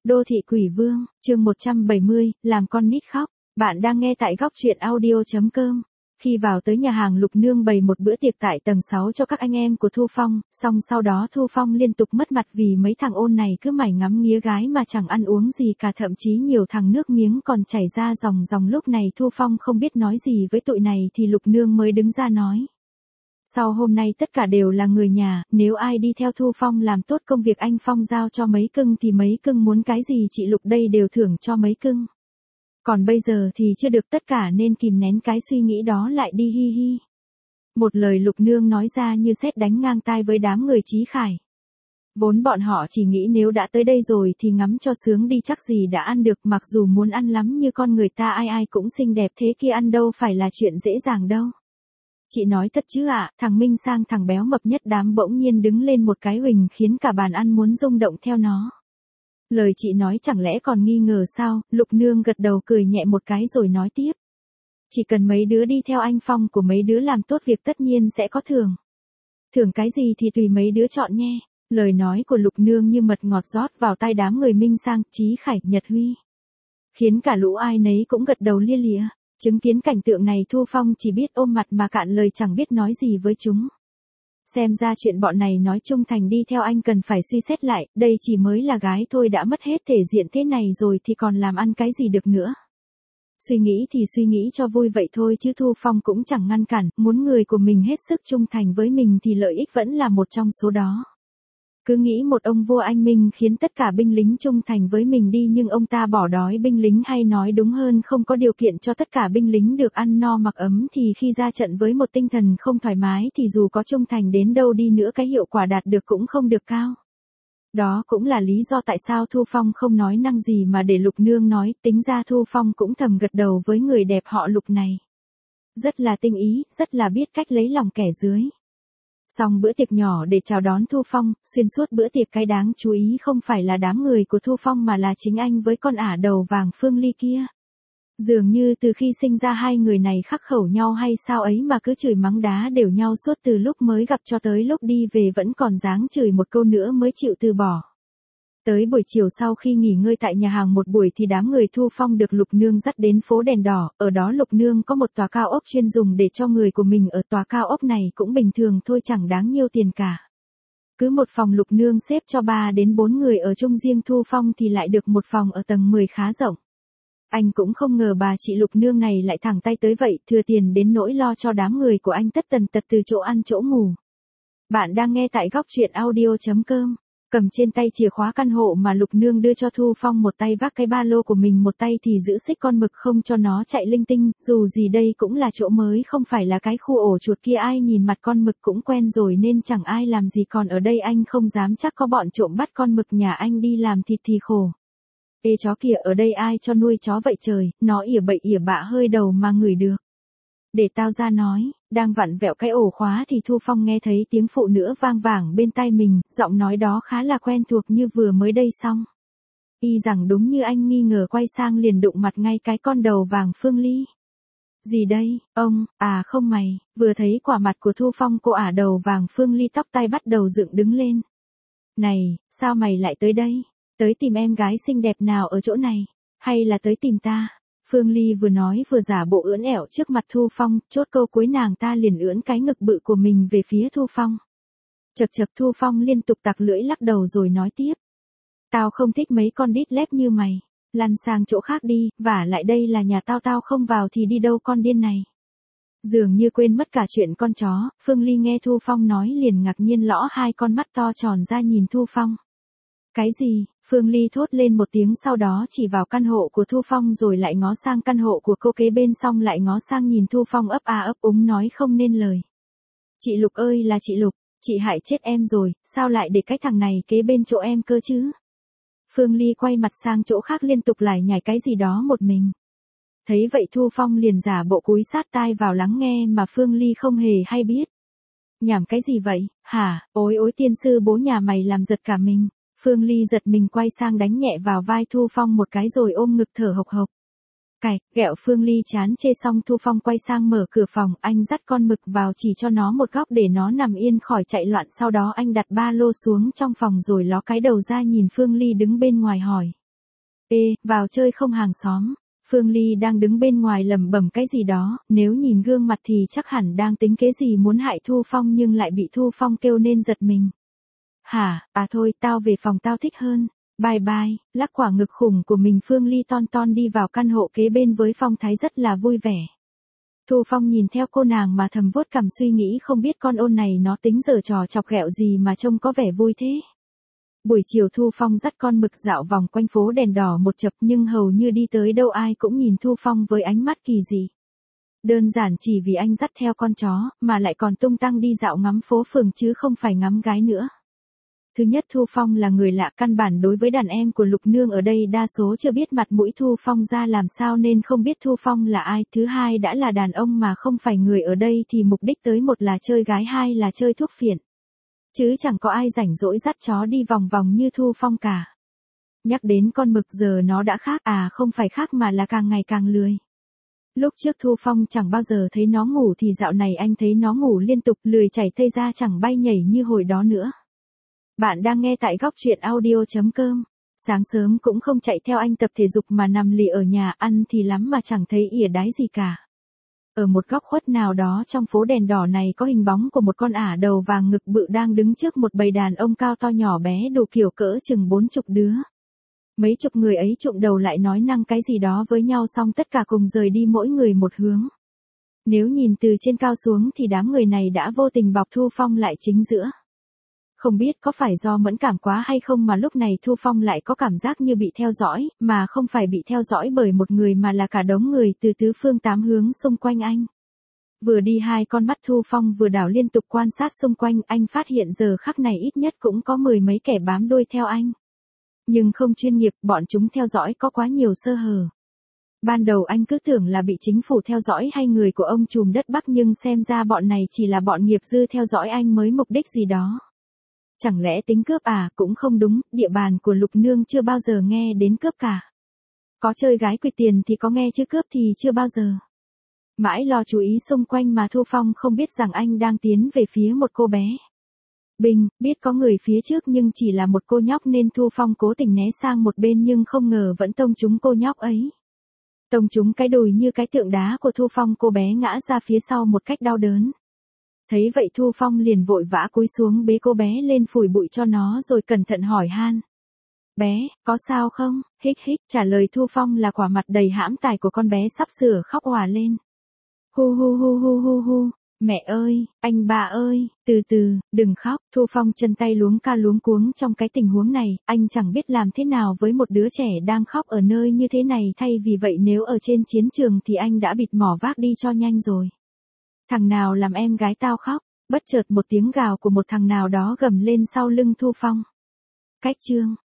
Đô thị quỷ vương, chương 170, làm con nít khóc. Bạn đang nghe tại góc truyện audio.com. Khi vào tới nhà hàng Lục Nương bày một bữa tiệc tại tầng 6 cho các anh em của Thu Phong, xong sau đó Thu Phong liên tục mất mặt vì mấy thằng ôn này cứ mải ngắm nghía gái mà chẳng ăn uống gì cả, thậm chí nhiều thằng nước miếng còn chảy ra ròng ròng. Lúc này Thu Phong không biết nói gì với tụi này thì Lục Nương mới đứng ra nói. Sau hôm nay tất cả đều là người nhà, nếu ai đi theo Thu Phong làm tốt công việc anh Phong giao cho mấy cưng thì mấy cưng muốn cái gì chị Lục đây đều thưởng cho mấy cưng. Còn bây giờ thì chưa được, tất cả nên kìm nén cái suy nghĩ đó lại đi, hi hi. Một lời Lục Nương nói ra như sét đánh ngang tai với đám người Chí Khải. Vốn bọn họ chỉ nghĩ nếu đã tới đây rồi thì ngắm cho sướng đi, chắc gì đã ăn được, mặc dù muốn ăn lắm như con người ta ai ai cũng xinh đẹp thế kia, ăn đâu phải là chuyện dễ dàng đâu. Chị nói thật chứ ạ, thằng Minh Sang thằng béo mập nhất đám bỗng nhiên đứng lên một cái huỳnh khiến cả bàn ăn muốn rung động theo nó. Lời chị nói chẳng lẽ còn nghi ngờ sao? Lục Nương gật đầu cười nhẹ một cái rồi nói tiếp. Chỉ cần mấy đứa đi theo anh Phong của mấy đứa làm tốt việc tất nhiên sẽ có thưởng. Thưởng cái gì thì tùy mấy đứa chọn nhé. Lời nói của Lục Nương như mật ngọt rót vào tai đám người Minh Sang, Chí Khải, Nhật Huy. Khiến cả lũ ai nấy cũng gật đầu lia lịa. Chứng kiến cảnh tượng này Thu Phong chỉ biết ôm mặt mà cạn lời, chẳng biết nói gì với chúng. Xem ra chuyện bọn này nói trung thành đi theo anh cần phải suy xét lại, đây chỉ mới là gái thôi đã mất hết thể diện thế này rồi thì còn làm ăn cái gì được nữa. Suy nghĩ thì suy nghĩ cho vui vậy thôi chứ Thu Phong cũng chẳng ngăn cản, muốn người của mình hết sức trung thành với mình thì lợi ích vẫn là một trong số đó. Cứ nghĩ một ông vua anh minh khiến tất cả binh lính trung thành với mình đi, nhưng ông ta bỏ đói binh lính, hay nói đúng hơn không có điều kiện cho tất cả binh lính được ăn no mặc ấm, thì khi ra trận với một tinh thần không thoải mái thì dù có trung thành đến đâu đi nữa cái hiệu quả đạt được cũng không được cao. Đó cũng là lý do tại sao Thu Phong không nói năng gì mà để Lục Nương nói, tính ra Thu Phong cũng thầm gật đầu với người đẹp họ Lục này. Rất là tinh ý, rất là biết cách lấy lòng kẻ dưới. Xong bữa tiệc nhỏ để chào đón Thu Phong, xuyên suốt bữa tiệc cái đáng chú ý không phải là đám người của Thu Phong mà là chính anh với con ả đầu vàng Phương Ly kia. Dường như từ khi sinh ra hai người này khắc khẩu nhau hay sao ấy mà cứ chửi mắng đá đều nhau suốt từ lúc mới gặp cho tới lúc đi về vẫn còn dáng chửi một câu nữa mới chịu từ bỏ. Tới buổi chiều sau khi nghỉ ngơi tại nhà hàng một buổi thì đám người Thu Phong được Lục Nương dắt đến phố đèn đỏ, ở đó Lục Nương có một tòa cao ốc chuyên dùng để cho người của mình ở, tòa cao ốc này cũng bình thường thôi, chẳng đáng nhiêu tiền cả. Cứ một phòng Lục Nương xếp cho 3 đến 4 người ở chung, riêng Thu Phong thì lại được một phòng ở tầng 10 khá rộng. Anh cũng không ngờ bà chị Lục Nương này lại thẳng tay tới vậy, thừa tiền đến nỗi lo cho đám người của anh tất tần tật từ chỗ ăn chỗ ngủ. Bạn đang nghe tại góc truyện audio.com. Cầm trên tay chìa khóa căn hộ mà Lục Nương đưa cho Thu Phong, một tay vác cái ba lô của mình, một tay thì giữ xích con mực không cho nó chạy linh tinh, dù gì đây cũng là chỗ mới, không phải là cái khu ổ chuột kia, ai nhìn mặt con mực cũng quen rồi nên chẳng ai làm gì, còn ở đây anh không dám chắc có bọn trộm bắt con mực nhà anh đi làm thịt thì khổ. Ê chó kìa, ở đây ai cho nuôi chó vậy trời, nó ỉa bậy ỉa bạ hơi đầu mà ngửi được. Để tao ra nói, đang vặn vẹo cái ổ khóa thì Thu Phong nghe thấy tiếng phụ nữ vang vảng bên tai mình, giọng nói đó khá là quen thuộc như vừa mới đây xong. Y rằng đúng như anh nghi ngờ, quay sang liền đụng mặt ngay cái con đầu vàng Phương Ly. Gì đây, ông, à không mày, vừa thấy quả mặt của Thu Phong cô ả đầu vàng Phương Ly tóc tai bắt đầu dựng đứng lên. Này, sao mày lại tới đây? Tới tìm em gái xinh đẹp nào ở chỗ này? Hay là tới tìm ta? Phương Ly vừa nói vừa giả bộ ưỡn ẻo trước mặt Thu Phong, chốt câu cuối nàng ta liền ưỡn cái ngực bự của mình về phía Thu Phong. Chật chật, Thu Phong liên tục tặc lưỡi lắc đầu rồi nói tiếp. Tao không thích mấy con đít lép như mày, lăn sang chỗ khác đi, vả lại đây là nhà tao, tao không vào thì đi đâu con điên này. Dường như quên mất cả chuyện con chó, Phương Ly nghe Thu Phong nói liền ngạc nhiên lõ hai con mắt to tròn ra nhìn Thu Phong. Cái gì? Phương Ly thốt lên một tiếng, sau đó chỉ vào căn hộ của Thu Phong rồi lại ngó sang căn hộ của cô kế bên, xong lại ngó sang nhìn Thu Phong ấp a ấp úng nói không nên lời. Chị Lục ơi là chị Lục, chị hại chết em rồi, sao lại để cái thằng này kế bên chỗ em cơ chứ? Phương Ly quay mặt sang chỗ khác liên tục lải nhải cái gì đó một mình. Thấy vậy Thu Phong liền giả bộ cúi sát tai vào lắng nghe mà Phương Ly không hề hay biết. Nhảm cái gì vậy, hả? Ối ối, tiên sư bố nhà mày làm giật cả mình. Phương Ly giật mình quay sang đánh nhẹ vào vai Thu Phong một cái rồi ôm ngực thở hộc hộc. Cạch, ghẹo Phương Ly chán chê xong Thu Phong quay sang mở cửa phòng, anh dắt con mực vào chỉ cho nó một góc để nó nằm yên khỏi chạy loạn, sau đó anh đặt ba lô xuống trong phòng rồi ló cái đầu ra nhìn Phương Ly đứng bên ngoài hỏi. Ê, vào chơi không hàng xóm. Phương Ly đang đứng bên ngoài lẩm bẩm cái gì đó, nếu nhìn gương mặt thì chắc hẳn đang tính kế gì muốn hại Thu Phong nhưng lại bị Thu Phong kêu nên giật mình. Hả, à thôi, tao về phòng tao thích hơn. Bye bye, lắc quả ngực khủng của mình Phương Ly ton ton đi vào căn hộ kế bên với phong thái rất là vui vẻ. Thu Phong nhìn theo cô nàng mà thầm vuốt cằm suy nghĩ không biết con ôn này nó tính giở trò chọc ghẹo gì mà trông có vẻ vui thế. Buổi chiều Thu Phong dắt con mực dạo vòng quanh phố đèn đỏ một chập nhưng hầu như đi tới đâu ai cũng nhìn Thu Phong với ánh mắt kỳ dị. Đơn giản chỉ vì anh dắt theo con chó mà lại còn tung tăng đi dạo ngắm phố phường chứ không phải ngắm gái nữa. Thứ nhất Thu Phong là người lạ căn bản đối với đàn em của Lục Nương ở đây đa số chưa biết mặt mũi Thu Phong ra làm sao nên không biết Thu Phong là ai. Thứ hai đã là đàn ông mà không phải người ở đây thì mục đích tới một là chơi gái hai là chơi thuốc phiện. Chứ chẳng có ai rảnh rỗi dắt chó đi vòng vòng như Thu Phong cả. Nhắc đến con mực giờ nó đã khác không phải khác mà là càng ngày càng lười. Lúc trước Thu Phong chẳng bao giờ thấy nó ngủ thì dạo này anh thấy nó ngủ liên tục lười chảy tây ra chẳng bay nhảy như hồi đó nữa. Bạn đang nghe tại góc truyện audio.com. Sáng sớm cũng không chạy theo anh tập thể dục mà nằm lì ở nhà ăn thì lắm mà chẳng thấy ỉa đái gì cả. Ở một góc khuất nào đó trong phố đèn đỏ này có hình bóng của một con ả đầu vàng ngực bự đang đứng trước một bầy đàn ông cao to nhỏ bé đủ kiểu cỡ chừng 40 đứa. Mấy chục người ấy trụm đầu lại nói năng cái gì đó với nhau xong tất cả cùng rời đi mỗi người một hướng. Nếu nhìn từ trên cao xuống thì đám người này đã vô tình bọc Thu Phong lại chính giữa. Không biết có phải do mẫn cảm quá hay không mà lúc này Thu Phong lại có cảm giác như bị theo dõi, mà không phải bị theo dõi bởi một người mà là cả đống người từ tứ phương tám hướng xung quanh anh. Vừa đi hai con mắt Thu Phong vừa đảo liên tục quan sát xung quanh anh phát hiện giờ khắc này ít nhất cũng có 10 mấy kẻ bám đuôi theo anh. Nhưng không chuyên nghiệp, bọn chúng theo dõi có quá nhiều sơ hở. Ban đầu anh cứ tưởng là bị chính phủ theo dõi hay người của ông trùm đất Bắc nhưng xem ra bọn này chỉ là bọn nghiệp dư theo dõi anh mới mục đích gì đó. Chẳng lẽ tính cướp cũng không đúng, địa bàn của Lục Nương chưa bao giờ nghe đến cướp cả. Có chơi gái quỵt tiền thì có nghe chứ cướp thì chưa bao giờ. Mãi lo chú ý xung quanh mà Thu Phong không biết rằng anh đang tiến về phía một cô bé. Bình, biết có người phía trước nhưng chỉ là một cô nhóc nên Thu Phong cố tình né sang một bên nhưng không ngờ vẫn tông trúng cô nhóc ấy. Tông trúng cái đùi như cái tượng đá của Thu Phong cô bé ngã ra phía sau một cách đau đớn. Thấy vậy Thu Phong liền vội vã cúi xuống bế cô bé lên phủi bụi cho nó rồi cẩn thận hỏi han. Bé, có sao không? Hích hích, trả lời Thu Phong là quả mặt đầy hãm tài của con bé sắp sửa khóc òa lên. Hu hu hu hu hu hu, mẹ ơi, anh ba ơi, từ từ, đừng khóc. Thu Phong chân tay luống ca luống cuống trong cái tình huống này, anh chẳng biết làm thế nào với một đứa trẻ đang khóc ở nơi như thế này thay vì vậy nếu ở trên chiến trường thì anh đã bịt mỏ vác đi cho nhanh rồi. Thằng nào làm em gái tao khóc, bất chợt một tiếng gào của một thằng nào đó gầm lên sau lưng Thu Phong. Cách chương